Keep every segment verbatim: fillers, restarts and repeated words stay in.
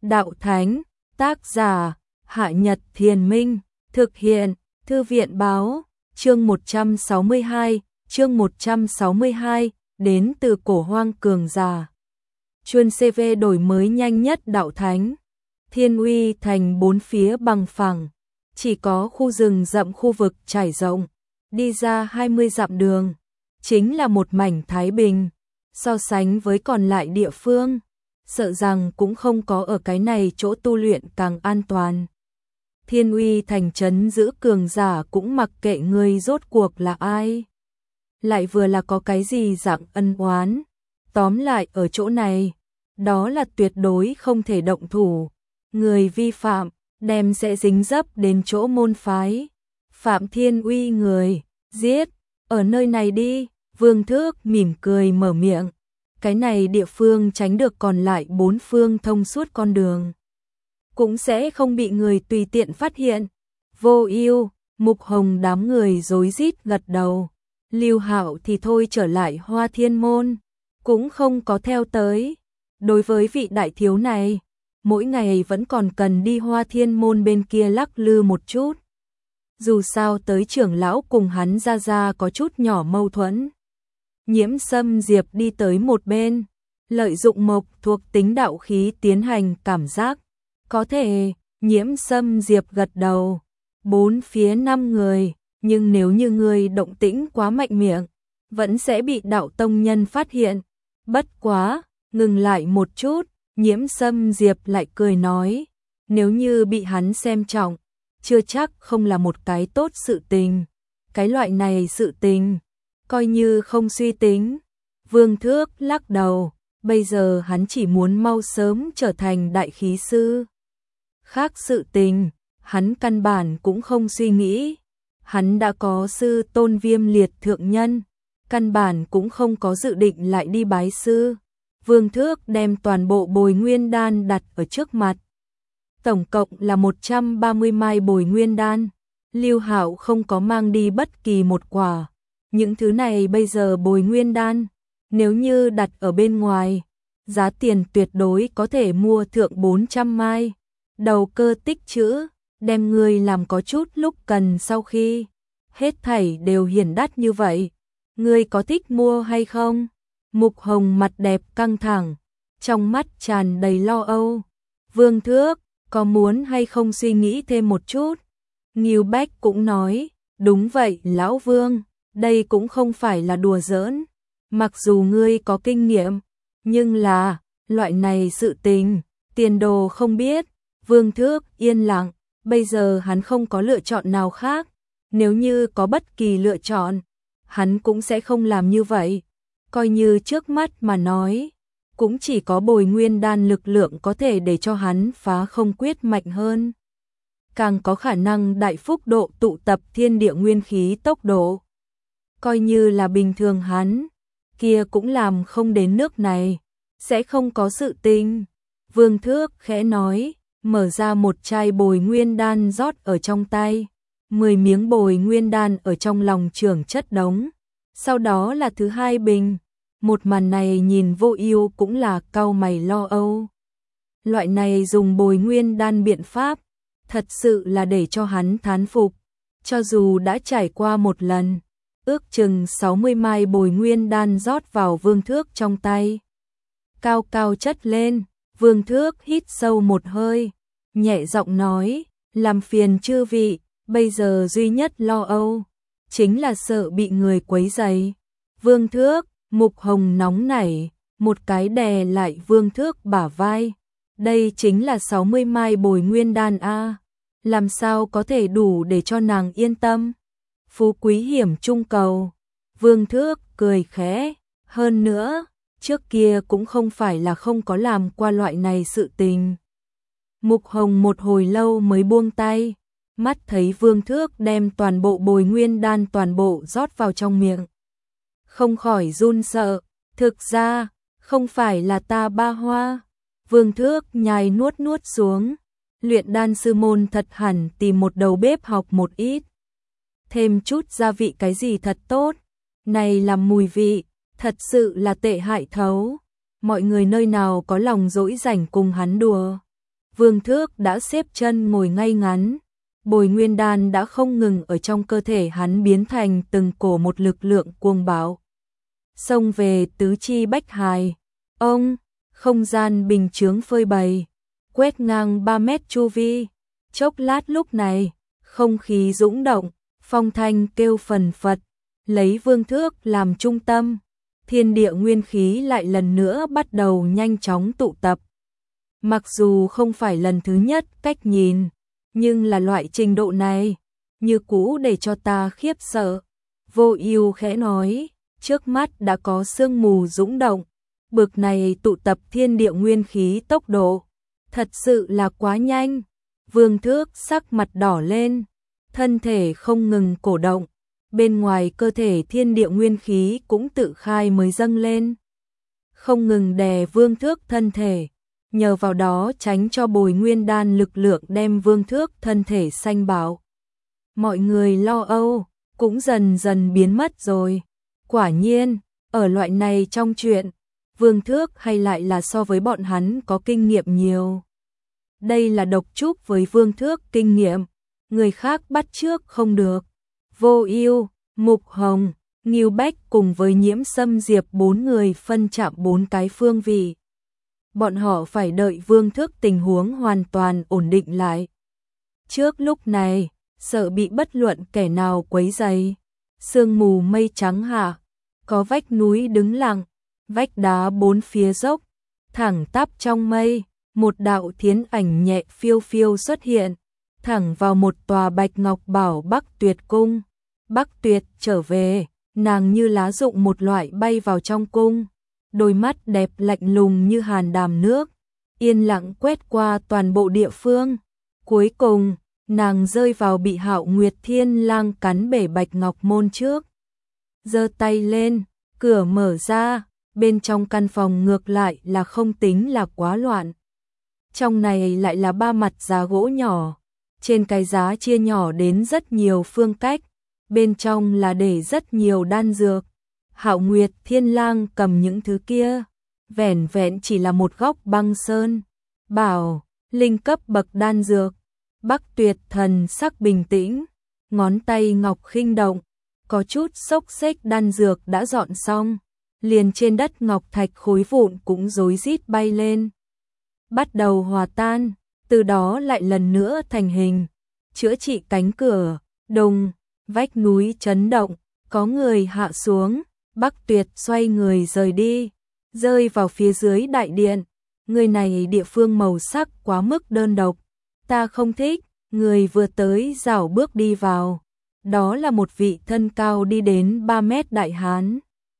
đạo thánh, tác giả, Hạ Nhật Thiền Minh, thực hiện, Thư viện báo, chương một trăm sáu mươi hai, chương một trăm sáu mươi hai, đến từ cổ hoang cường giả. Chuyên xê vê đổi mới nhanh nhất đạo thánh. Thiên Uy thành bốn phía bằng phẳng, chỉ có khu rừng rậm khu vực trải rộng, đi ra hai mươi dặm đường, chính là một mảnh thái bình, so sánh với còn lại địa phương, sợ rằng cũng không có ở cái này chỗ tu luyện càng an toàn. Thiên Uy thành trấn giữ cường giả cũng mặc kệ người rốt cuộc là ai, lại vừa là có cái gì dạng ân oán, tóm lại ở chỗ này, đó là tuyệt đối không thể động thủ, người vi phạm, đem sẽ dính dấp đến chỗ môn phái. Phạm Thiên Uy người, giết, ở nơi này đi, Vương Thước mỉm cười mở miệng, cái này địa phương tránh được còn lại bốn phương thông suốt con đường, cũng sẽ không bị người tùy tiện phát hiện. Vô Ưu, Mục Hồng đám người rối rít gật đầu, Lưu Hạo thì thôi trở lại Hoa Thiên môn, cũng không có theo tới. Đối với vị đại thiếu này, mỗi ngày vẫn còn cần đi Hoa Thiên môn bên kia lắc lư một chút. Dù sao tới trưởng lão cùng hắn ra ra có chút nhỏ mâu thuẫn. Nhiễm Sâm Diệp đi tới một bên, lợi dụng mộc thuộc tính đạo khí tiến hành cảm giác. Có thể, Nhiễm Sâm Diệp gật đầu. Bốn phía năm người, nhưng nếu như người động tĩnh quá mạnh miệng, vẫn sẽ bị đạo tông nhân phát hiện. Bất quá, ngừng lại một chút, Nhiễm Sâm Diệp lại cười nói, nếu như bị hắn xem trọng, chưa chắc không là một cái tốt sự tình. Cái loại này sự tình, coi như không suy tính. Vương Thước lắc đầu, bây giờ hắn chỉ muốn mau sớm trở thành đại khí sư. Khác sự tình, hắn căn bản cũng không suy nghĩ. Hắn đã có sư tôn Viêm Liệt thượng nhân, căn bản cũng không có dự định lại đi bái sư. Vương Thước đem toàn bộ bồi nguyên đan đặt ở trước mặt. Tổng cộng là một trăm ba mươi mai bồi nguyên đan. Lưu Hạo không có mang đi bất kỳ một quả. Những thứ này bây giờ bồi nguyên đan, nếu như đặt ở bên ngoài, giá tiền tuyệt đối có thể mua thượng bốn trăm mai. Đầu cơ tích trữ, đem người làm có chút lúc cần sau khi. Hết thảy đều hiển đắt như vậy. Người có thích mua hay không? Mục Hồng mặt đẹp căng thẳng, trong mắt tràn đầy lo âu. Vương Thước, có muốn hay không suy nghĩ thêm một chút? Ngưu Bách cũng nói, đúng vậy lão Vương, đây cũng không phải là đùa giỡn. Mặc dù ngươi có kinh nghiệm, nhưng là, loại này sự tình, tiền đồ không biết. Vương Thước yên lặng, bây giờ hắn không có lựa chọn nào khác. Nếu như có bất kỳ lựa chọn, hắn cũng sẽ không làm như vậy. Coi như trước mắt mà nói, cũng chỉ có bồi nguyên đan lực lượng có thể để cho hắn phá không quyết mạnh hơn. Càng có khả năng đại phúc độ tụ tập thiên địa nguyên khí tốc độ. Coi như là bình thường hắn, kia cũng làm không đến nước này, sẽ không có sự tình. Vương Thước khẽ nói, mở ra một chai bồi nguyên đan rót ở trong tay. Mười miếng bồi nguyên đan ở trong lòng trưởng chất đống. Sau đó là thứ hai bình. Một màn này nhìn Vô Ưu cũng là cau mày lo âu. Loại này dùng bồi nguyên đan biện pháp, thật sự là để cho hắn thán phục. Cho dù đã trải qua một lần, ước chừng sáu mươi mai bồi nguyên đan rót vào Vương Thước trong tay. Cao cao chất lên, Vương Thước hít sâu một hơi, nhẹ giọng nói, làm phiền chư vị, bây giờ duy nhất lo âu, chính là sợ bị người quấy rầy. Vương Thước, Mục Hồng nóng nảy, một cái đè lại Vương Thước bả vai. Đây chính là sáu mươi mai bồi nguyên đan a, làm sao có thể đủ để cho nàng yên tâm. Phú quý hiểm trung cầu. Vương Thước cười khẽ, hơn nữa, trước kia cũng không phải là không có làm qua loại này sự tình. Mục Hồng một hồi lâu mới buông tay, mắt thấy Vương Thước đem toàn bộ bồi nguyên đan toàn bộ rót vào trong miệng. Không khỏi run sợ, thực ra, không phải là ta ba hoa. Vương Thước nhai nuốt nuốt xuống, luyện đan sư môn thật hẳn tìm một đầu bếp học một ít. Thêm chút gia vị cái gì thật tốt, này làm mùi vị, thật sự là tệ hại thấu. Mọi người nơi nào có lòng dỗi rảnh cùng hắn đùa. Vương Thước đã xếp chân ngồi ngay ngắn. Bồi nguyên đan đã không ngừng ở trong cơ thể hắn biến thành từng cổ một lực lượng cuồng bạo. Xông về tứ chi bách hài. Ông, không gian bình chướng phơi bày, quét ngang ba mét chu vi. Chốc lát lúc này, không khí dũng động, phong thanh kêu phần phật, lấy Vương Thước làm trung tâm. Thiên địa nguyên khí lại lần nữa bắt đầu nhanh chóng tụ tập. Mặc dù không phải lần thứ nhất cách nhìn, nhưng là loại trình độ này, như cũ để cho ta khiếp sợ. Vô Ưu khẽ nói, trước mắt đã có sương mù dũng động, bực này tụ tập thiên địa nguyên khí tốc độ, thật sự là quá nhanh. Vương Thước sắc mặt đỏ lên, thân thể không ngừng cổ động, bên ngoài cơ thể thiên địa nguyên khí cũng tự khai mới dâng lên, không ngừng đè Vương Thước thân thể, nhờ vào đó tránh cho bồi nguyên đan lực lượng đem Vương Thước thân thể xanh bạo. Mọi người lo âu cũng dần dần biến mất rồi. Quả nhiên, ở loại này trong chuyện, Vương Thước hay lại là so với bọn hắn có kinh nghiệm nhiều. Đây là độc trúc với Vương Thước kinh nghiệm, người khác bắt chước không được. Vô Ưu, Mục Hồng, Ngưu Bách cùng với Nhiễm Sâm Diệp bốn người phân chạm bốn cái phương vị. Bọn họ phải đợi Vương Thước tình huống hoàn toàn ổn định lại. Trước lúc này, sợ bị bất luận kẻ nào quấy rầy. Sương mù mây trắng hạ, có vách núi đứng lặng, vách đá bốn phía dốc, thẳng tắp trong mây, một đạo thiến ảnh nhẹ phiêu phiêu xuất hiện, thẳng vào một tòa bạch ngọc bảo Bắc Tuyệt cung. Bắc Tuyệt trở về, nàng như lá rụng một loại bay vào trong cung, đôi mắt đẹp lạnh lùng như hàn đàm nước, yên lặng quét qua toàn bộ địa phương. Cuối cùng, nàng rơi vào bị Hạo Nguyệt Thiên Lang cắn bể bạch ngọc môn trước. Giơ tay lên, cửa mở ra, bên trong căn phòng ngược lại là không tính là quá loạn. Trong này lại là ba mặt giá gỗ nhỏ, trên cái giá chia nhỏ đến rất nhiều phương cách, bên trong là để rất nhiều đan dược. Hạo Nguyệt Thiên Lang cầm những thứ kia, vẻn vẹn chỉ là một góc băng sơn, bảo, linh cấp bậc đan dược. Bắc Tuyệt thần sắc bình tĩnh, ngón tay ngọc khinh động, có chút xốc xếch đan dược đã dọn xong, liền trên đất ngọc thạch khối vụn cũng rối rít bay lên, bắt đầu hòa tan, từ đó lại lần nữa thành hình, chữa trị cánh cửa, đùng, vách núi chấn động, có người hạ xuống. Bắc Tuyệt xoay người rời đi, rơi vào phía dưới đại điện. Người này địa phương màu sắc quá mức đơn độc, ta không thích. Người vừa tới rảo bước đi vào, đó là một vị thân cao đi đến ba mét đại hán,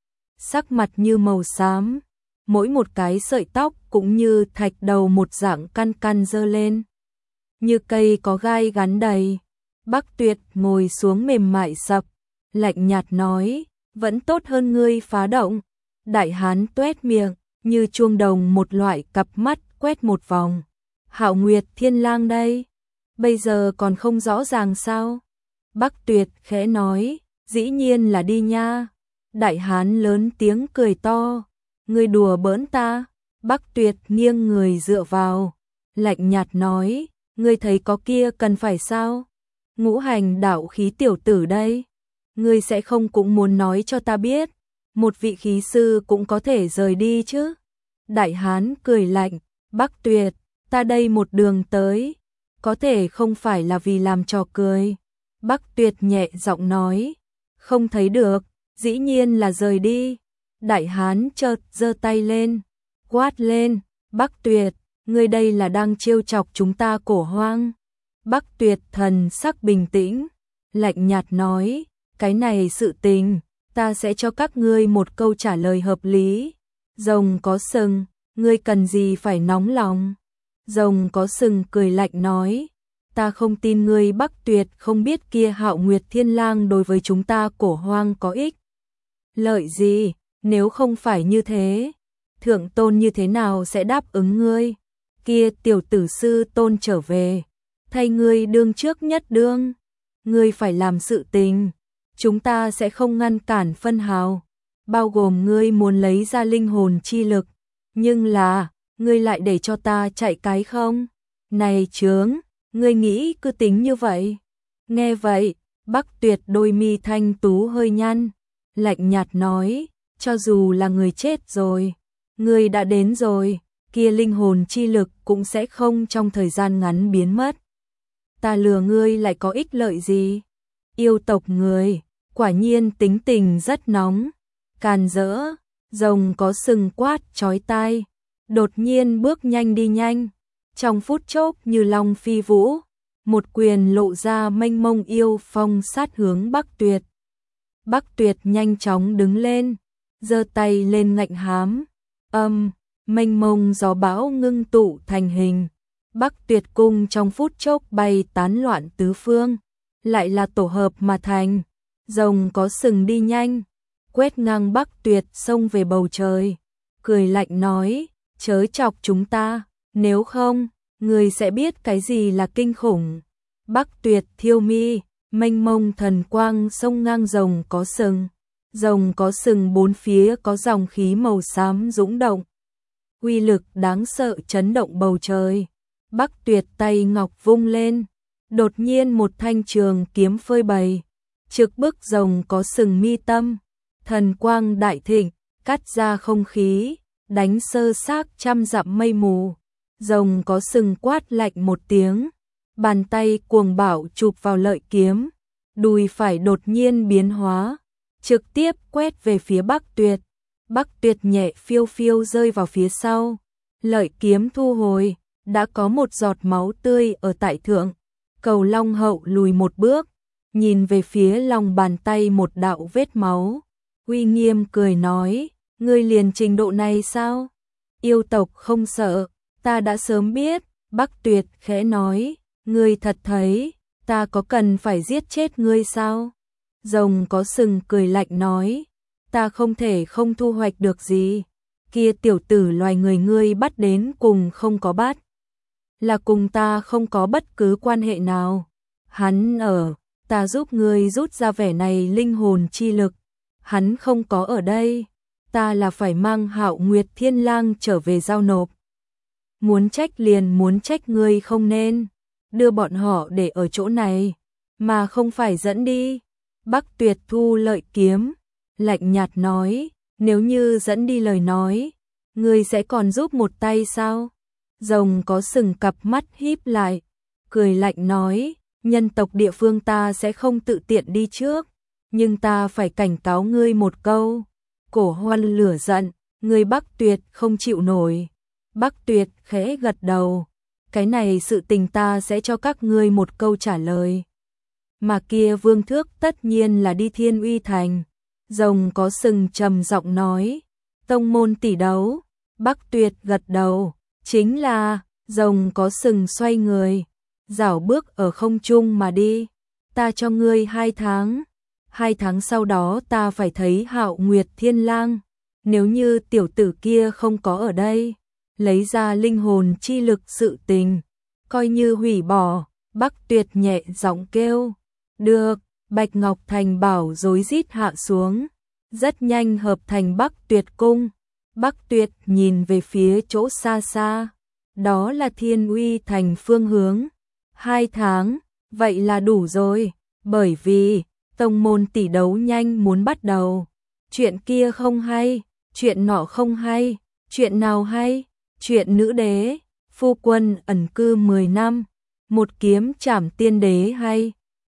sắc mặt như màu xám, mỗi một cái sợi tóc cũng như thạch đầu một dạng căn căn dơ lên, như cây có gai gắn đầy. Bắc Tuyệt ngồi xuống mềm mại sập, lạnh nhạt nói, vẫn tốt hơn ngươi phá động. Đại hán tuét miệng, như chuông đồng một loại cặp mắt quét một vòng. Hạo Nguyệt Thiên Lang đây, bây giờ còn không rõ ràng sao? Bắc Tuyệt khẽ nói, dĩ nhiên là đi nha. Đại hán lớn tiếng cười to, ngươi đùa bỡn ta. Bắc Tuyệt nghiêng người dựa vào, lạnh nhạt nói, ngươi thấy có kia cần phải sao? Ngũ hành đạo khí tiểu tử đây, ngươi sẽ không cũng muốn nói cho ta biết, một vị khí sư cũng có thể rời đi chứ? Đại hán cười lạnh, Bắc Tuyệt, ta đây một đường tới, có thể không phải là vì làm trò cười. Bắc Tuyệt nhẹ giọng nói, không thấy được, dĩ nhiên là rời đi. Đại hán chợt giơ tay lên, quát lên, Bắc Tuyệt, ngươi đây là đang trêu chọc chúng ta Cổ Hoang. Bắc Tuyệt thần sắc bình tĩnh, lạnh nhạt nói, cái này sự tình, ta sẽ cho các ngươi một câu trả lời hợp lý. Rồng có sừng, ngươi cần gì phải nóng lòng? Rồng có sừng cười lạnh nói, ta không tin ngươi Bắc Tuyệt không biết kia Hạo Nguyệt Thiên Lang đối với chúng ta Cổ Hoang có ích lợi gì, nếu không phải như thế, thượng tôn như thế nào sẽ đáp ứng ngươi? Kia tiểu tử sư tôn trở về, thay ngươi đương trước nhất đương, ngươi phải làm sự tình, chúng ta sẽ không ngăn cản phân hào, bao gồm ngươi muốn lấy ra linh hồn chi lực, nhưng là, ngươi lại để cho ta chạy cái không? Này chướng, ngươi nghĩ cứ tính như vậy? Nghe vậy, Bắc Tuyệt đôi mi thanh tú hơi nhăn, lạnh nhạt nói, cho dù là người chết rồi, ngươi đã đến rồi, kia linh hồn chi lực cũng sẽ không trong thời gian ngắn biến mất. Ta lừa ngươi lại có ích lợi gì? Yêu tộc người, quả nhiên tính tình rất nóng, càn rỡ, rồng có sừng quát chói tai, đột nhiên bước nhanh đi nhanh, trong phút chốc như long phi vũ, một quyền lộ ra mênh mông yêu phong sát hướng Bắc Tuyệt. Bắc Tuyệt nhanh chóng đứng lên, giơ tay lên ngạnh hám, âm, mênh mông gió bão ngưng tụ thành hình. Bắc Tuyệt cung trong phút chốc bay tán loạn tứ phương, lại là tổ hợp mà thành, rồng có sừng đi nhanh, quét ngang Bắc Tuyệt xông về bầu trời, cười lạnh nói, chớ chọc chúng ta, nếu không, người sẽ biết cái gì là kinh khủng. Bắc Tuyệt thiêu mi, mênh mông thần quang xông ngang rồng có sừng, rồng có sừng bốn phía có dòng khí màu xám dũng động, uy lực đáng sợ chấn động bầu trời. Bắc Tuyệt tay ngọc vung lên, đột nhiên một thanh trường kiếm phơi bày, trực bức rồng có sừng mi tâm, thần quang đại thịnh, cắt ra không khí, đánh sơ xác trăm dặm mây mù. Rồng có sừng quát lạnh một tiếng, bàn tay cuồng bạo chụp vào lợi kiếm, đùi phải đột nhiên biến hóa, trực tiếp quét về phía Bắc Tuyệt. Bắc Tuyệt nhẹ phiêu phiêu rơi vào phía sau, lợi kiếm thu hồi, đã có một giọt máu tươi ở tại thượng. Cầu Long hậu lùi một bước, nhìn về phía lòng bàn tay một đạo vết máu, uy nghiêm cười nói, ngươi liền trình độ này sao? Yêu tộc không sợ, ta đã sớm biết. Bắc Tuyệt khẽ nói, ngươi thật thấy, ta có cần phải giết chết ngươi sao? Rồng có sừng cười lạnh nói, ta không thể không thu hoạch được gì, kia tiểu tử loài người ngươi bắt đến cùng không có bắt, là cùng ta không có bất cứ quan hệ nào. Hắn ở, ta giúp ngươi rút ra vẻ này linh hồn chi lực, hắn không có ở đây, ta là phải mang Hạo Nguyệt Thiên Lang trở về giao nộp. Muốn trách liền muốn trách ngươi không nên đưa bọn họ để ở chỗ này, mà không phải dẫn đi. Bắc Tuyệt thu lợi kiếm, lạnh nhạt nói, nếu như dẫn đi lời nói, ngươi sẽ còn giúp một tay sao? Rồng có sừng cặp mắt híp lại, cười lạnh nói, nhân tộc địa phương ta sẽ không tự tiện đi trước, nhưng ta phải cảnh cáo ngươi một câu. Cổ Hoan lửa giận, ngươi Bắc Tuyệt không chịu nổi. Bắc Tuyệt khẽ gật đầu, cái này sự tình ta sẽ cho các ngươi một câu trả lời. Mà kia Vương Thước tất nhiên là đi Thiên Uy Thành. Rồng có sừng trầm giọng nói, tông môn tỷ đấu. Bắc Tuyệt gật đầu, chính là. Rồng có sừng xoay người, rảo bước ở không trung mà đi. Ta cho ngươi hai tháng, hai tháng sau đó ta phải thấy Hạo Nguyệt Thiên Lang. Nếu như tiểu tử kia không có ở đây, lấy ra linh hồn chi lực sự tình, coi như hủy bỏ. Bắc Tuyệt nhẹ giọng kêu, được. Bạch Ngọc Thành bảo rối rít hạ xuống, rất nhanh hợp thành Bắc Tuyệt cung. Bắc Tuyệt nhìn về phía chỗ xa xa, đó là Thiên Uy Thành phương hướng. Hai tháng, vậy là đủ rồi, bởi vì tông môn tỷ đấu nhanh muốn bắt đầu. Chuyện kia không hay, chuyện nọ không hay, chuyện nào hay? Chuyện nữ đế, phu quân ẩn cư mười năm, một kiếm trảm tiên đế hay?